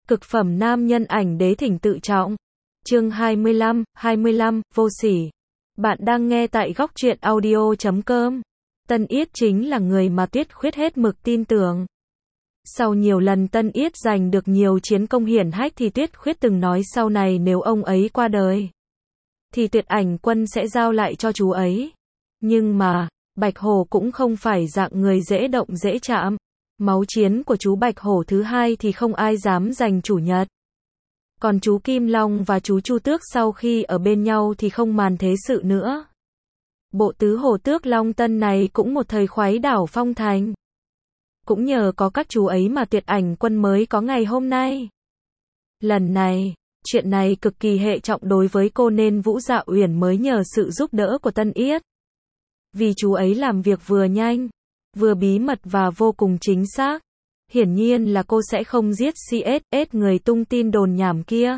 Cực phẩm nam nhân ảnh đế thỉnh tự trọng. Chương 25, vô sỉ. Bạn đang nghe tại góc truyện audio.com. Tân Yết chính là người mà Tuyết Khuyết hết mực tin tưởng. Sau nhiều lần Tân Yết giành được nhiều chiến công hiển hách thì Tuyết Khuyết từng nói sau này nếu ông ấy qua đời, thì Tuyệt Ảnh Quân sẽ giao lại cho chú ấy. Nhưng mà, Bạch Hổ cũng không phải dạng người dễ động dễ chạm. Máu chiến của chú Bạch Hổ thứ hai thì không ai dám giành chủ nhật. Còn chú Kim Long và chú Chu Tước sau khi ở bên nhau thì không màn thế sự nữa. Bộ tứ hổ tước Long Tân này cũng một thời khuấy đảo phong thành. Cũng nhờ có các chú ấy mà Tuyệt Ảnh Quân mới có ngày hôm nay. Lần này, chuyện này cực kỳ hệ trọng đối với cô nên Vũ Dạ Uyển mới nhờ sự giúp đỡ của Tân Yết. Vì chú ấy làm việc vừa nhanh, vừa bí mật và vô cùng chính xác. Hiển nhiên là cô sẽ không giết CSS người tung tin đồn nhảm kia.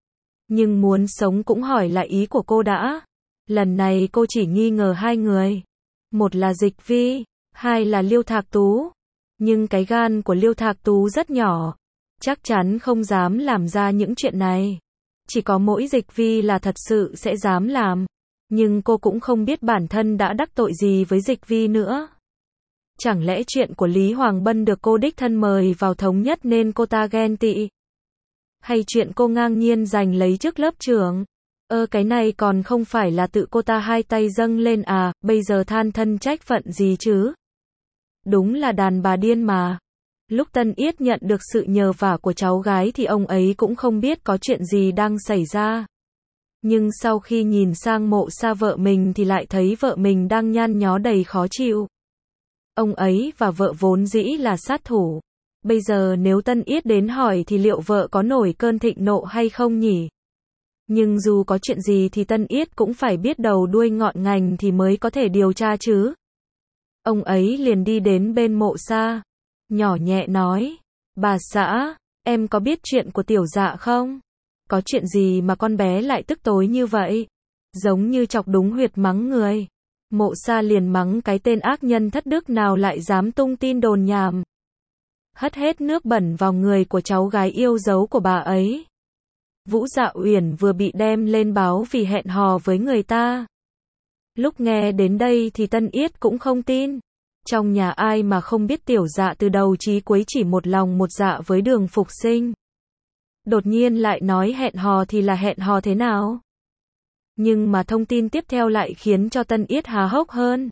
Nhưng muốn sống cũng hỏi lại ý của cô đã. Lần này cô chỉ nghi ngờ hai người. Một là Dịch Vi, hai là Liêu Thạc Tú. Nhưng cái gan của Liêu Thạc Tú rất nhỏ. Chắc chắn không dám làm ra những chuyện này. Chỉ có mỗi Dịch Vi là thật sự sẽ dám làm. Nhưng cô cũng không biết bản thân đã đắc tội gì với Dịch Vi nữa. Chẳng lẽ chuyện của Lý Hoàng Bân được cô đích thân mời vào thống nhất nên cô ta ghen tị? Hay chuyện cô ngang nhiên giành lấy chức lớp trưởng? Cái này còn không phải là tự cô ta hai tay dâng lên à, bây giờ than thân trách phận gì chứ? Đúng là đàn bà điên mà. Lúc Tân Yết nhận được sự nhờ vả của cháu gái thì ông ấy cũng không biết có chuyện gì đang xảy ra. Nhưng sau khi nhìn sang Mộ Sa vợ mình thì lại thấy vợ mình đang nhăn nhó đầy khó chịu. Ông ấy và vợ vốn dĩ là sát thủ. Bây giờ nếu Tân Yết đến hỏi thì liệu vợ có nổi cơn thịnh nộ hay không nhỉ? Nhưng dù có chuyện gì thì Tân Yết cũng phải biết đầu đuôi ngọn ngành thì mới có thể điều tra chứ. Ông ấy liền đi đến bên Mộ Sa, nhỏ nhẹ nói, bà xã, em có biết chuyện của tiểu dạ không? Có chuyện gì mà con bé lại tức tối như vậy? Giống như chọc đúng huyệt mắng người. Mộ Sa liền mắng cái tên ác nhân thất đức nào lại dám tung tin đồn nhảm. Hất hết nước bẩn vào người của cháu gái yêu dấu của bà ấy. Vũ Dạ Uyển vừa bị đem lên báo vì hẹn hò với người ta. Lúc nghe đến đây thì Tân Yết cũng không tin. Trong nhà ai mà không biết tiểu dạ từ đầu chí cuối chỉ một lòng một dạ với Đường Phục Sinh. Đột nhiên lại nói hẹn hò thì là hẹn hò thế nào? Nhưng mà thông tin tiếp theo lại khiến cho Tân Yết há hốc hơn.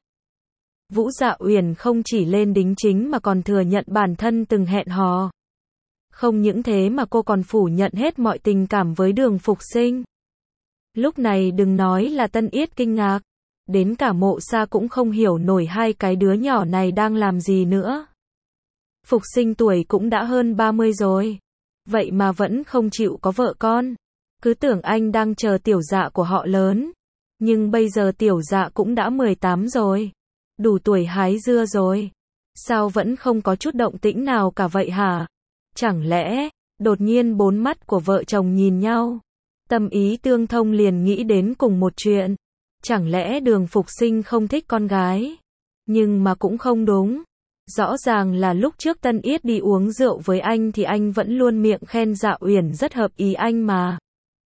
Vũ Dạ Uyển không chỉ lên đính chính mà còn thừa nhận bản thân từng hẹn hò. Không những thế mà cô còn phủ nhận hết mọi tình cảm với Đường Phục Sinh. Lúc này đừng nói là Tân Yết kinh ngạc. Đến cả Mộ Sa cũng không hiểu nổi hai cái đứa nhỏ này đang làm gì nữa. Phục Sinh tuổi cũng đã hơn 30 rồi. Vậy mà vẫn không chịu có vợ con. Cứ tưởng anh đang chờ tiểu dạ của họ lớn. Nhưng bây giờ tiểu dạ cũng đã 18 rồi. Đủ tuổi hái dưa rồi. Sao vẫn không có chút động tĩnh nào cả vậy hả? Chẳng lẽ, đột nhiên bốn mắt của vợ chồng nhìn nhau. Tâm ý tương thông liền nghĩ đến cùng một chuyện. Chẳng lẽ Đường Phục Sinh không thích con gái? Nhưng mà cũng không đúng. Rõ ràng là lúc trước Tân Yết đi uống rượu với anh thì anh vẫn luôn miệng khen Dạ Uyển rất hợp ý anh mà.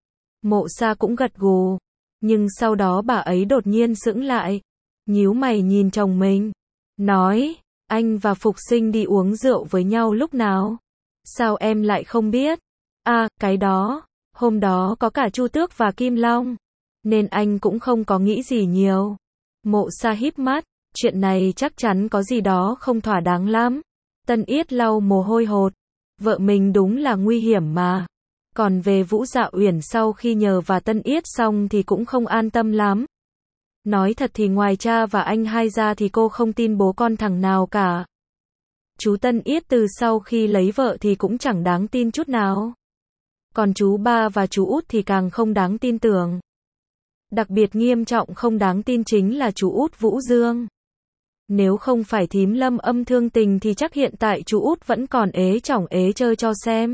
Mộ Sa cũng gật gù. Nhưng sau đó bà ấy đột nhiên sững lại. Nhíu mày nhìn chồng mình. Nói, anh và Phục Sinh đi uống rượu với nhau lúc nào? Sao em lại không biết? À, cái đó. Hôm đó có cả Chu Tước và Kim Long. Nên anh cũng không có nghĩ gì nhiều. Mộ Sa híp mắt. Chuyện này chắc chắn có gì đó không thỏa đáng lắm. Tân Yết lau mồ hôi hột. Vợ mình đúng là nguy hiểm mà. Còn về Vũ Dạ Uyển sau khi nhờ và Tân Yết xong thì cũng không an tâm lắm. Nói thật thì ngoài cha và anh hai ra thì cô không tin bố con thằng nào cả. Chú Tân Yết từ sau khi lấy vợ thì cũng chẳng đáng tin chút nào. Còn chú ba và chú út thì càng không đáng tin tưởng. Đặc biệt nghiêm trọng không đáng tin chính là chú út Vũ Dương. Nếu không phải thím Lâm âm thương tình thì chắc hiện tại chú út vẫn còn ế chỏng ế chơi cho xem.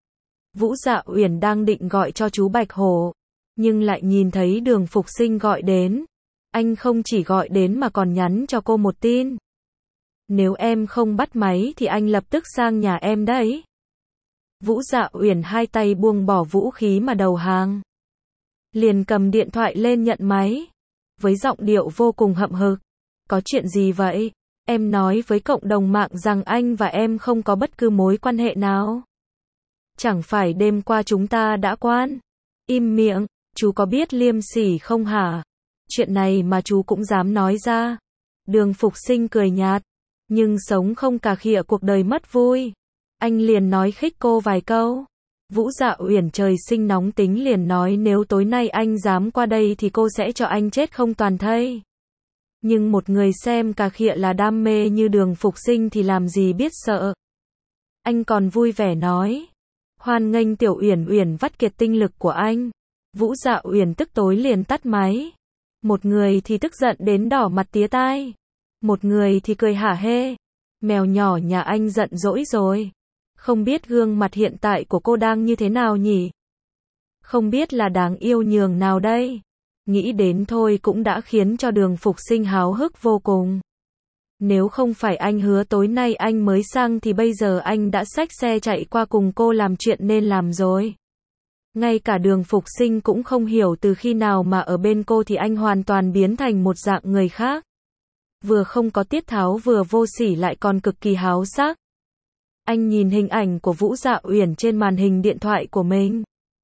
Vũ Dạ Uyển đang định gọi cho chú Bạch Hổ, nhưng lại nhìn thấy Đường Phục Sinh gọi đến. Anh không chỉ gọi đến mà còn nhắn cho cô một tin. Nếu em không bắt máy thì anh lập tức sang nhà em đấy. Vũ Dạ Uyển hai tay buông bỏ vũ khí mà đầu hàng. Liền cầm điện thoại lên nhận máy. Với giọng điệu vô cùng hậm hực. Có chuyện gì vậy? Em nói với cộng đồng mạng rằng anh và em không có bất cứ mối quan hệ nào. Chẳng phải đêm qua chúng ta đã quan? Im miệng, chú có biết liêm sỉ không hả? Chuyện này mà chú cũng dám nói ra. Đường Phục Sinh cười nhạt. Nhưng sống không cà khịa cuộc đời mất vui. Anh liền nói khích cô vài câu. Vũ Dạ Uyển trời sinh nóng tính liền nói nếu tối nay anh dám qua đây thì cô sẽ cho anh chết không toàn thây. Nhưng một người xem cà khịa là đam mê như Đường Phục Sinh thì làm gì biết sợ. Anh còn vui vẻ nói. Hoan nghênh Tiểu Uyển Uyển vắt kiệt tinh lực của anh. Vũ Dạ Uyển tức tối liền tắt máy. Một người thì tức giận đến đỏ mặt tía tai. Một người thì cười hả hê. Mèo nhỏ nhà anh giận dỗi rồi. Không biết gương mặt hiện tại của cô đang như thế nào nhỉ? Không biết là đáng yêu nhường nào đây? Nghĩ đến thôi cũng đã khiến cho Đường Phục Sinh háo hức vô cùng. Nếu không phải anh hứa tối nay anh mới sang thì bây giờ anh đã xách xe chạy qua cùng cô làm chuyện nên làm rồi. Ngay cả Đường Phục Sinh cũng không hiểu từ khi nào mà ở bên cô thì anh hoàn toàn biến thành một dạng người khác. Vừa không có tiết tháo vừa vô sỉ lại còn cực kỳ háo sắc. Anh nhìn hình ảnh của Vũ Dạ Uyển trên màn hình điện thoại của mình.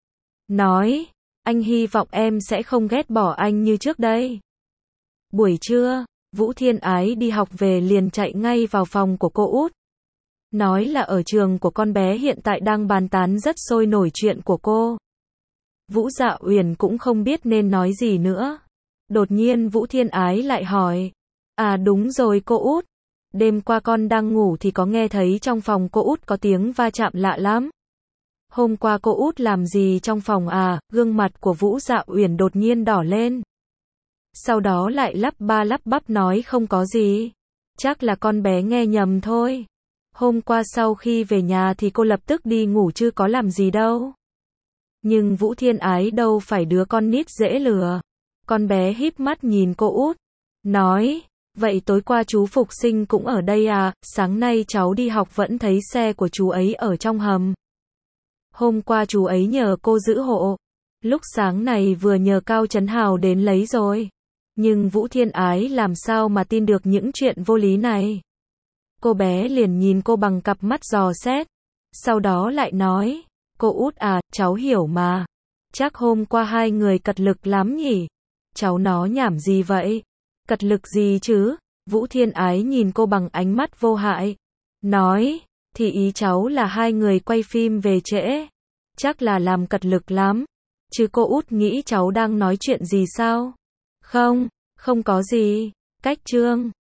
Nói, anh hy vọng em sẽ không ghét bỏ anh như trước đây. Buổi trưa, Vũ Thiên Ái đi học về liền chạy ngay vào phòng của cô út. Nói là ở trường của con bé hiện tại đang bàn tán rất sôi nổi chuyện của cô. Vũ Dạ Uyển cũng không biết nên nói gì nữa. Đột nhiên Vũ Thiên Ái lại hỏi. À đúng rồi cô út. Đêm qua con đang ngủ thì có nghe thấy trong phòng cô út có tiếng va chạm lạ lắm. Hôm qua cô út làm gì trong phòng à? Gương mặt của Vũ Dạ Uyển đột nhiên đỏ lên. Sau đó lại lắp ba lắp bắp nói không có gì. Chắc là con bé nghe nhầm thôi. Hôm qua sau khi về nhà thì cô lập tức đi ngủ chứ có làm gì đâu. Nhưng Vũ Thiên Ái đâu phải đứa con nít dễ lừa. Con bé híp mắt nhìn cô út. Nói, vậy tối qua chú Phục Sinh cũng ở đây à? Sáng nay cháu đi học vẫn thấy xe của chú ấy ở trong hầm. Hôm qua chú ấy nhờ cô giữ hộ. Lúc sáng này vừa nhờ Cao Trấn Hào đến lấy rồi. Nhưng Vũ Thiên Ái làm sao mà tin được những chuyện vô lý này. Cô bé liền nhìn cô bằng cặp mắt dò xét. Sau đó lại nói, cô út à, cháu hiểu mà. Chắc hôm qua hai người cật lực lắm nhỉ? Cháu nó nhảm gì vậy? Cật lực gì chứ? Vũ Thiên Ái nhìn cô bằng ánh mắt vô hại. Nói, thì ý cháu là hai người quay phim về trễ. Chắc là làm cật lực lắm. Chứ cô út nghĩ cháu đang nói chuyện gì sao? Không, không có gì. Cách chương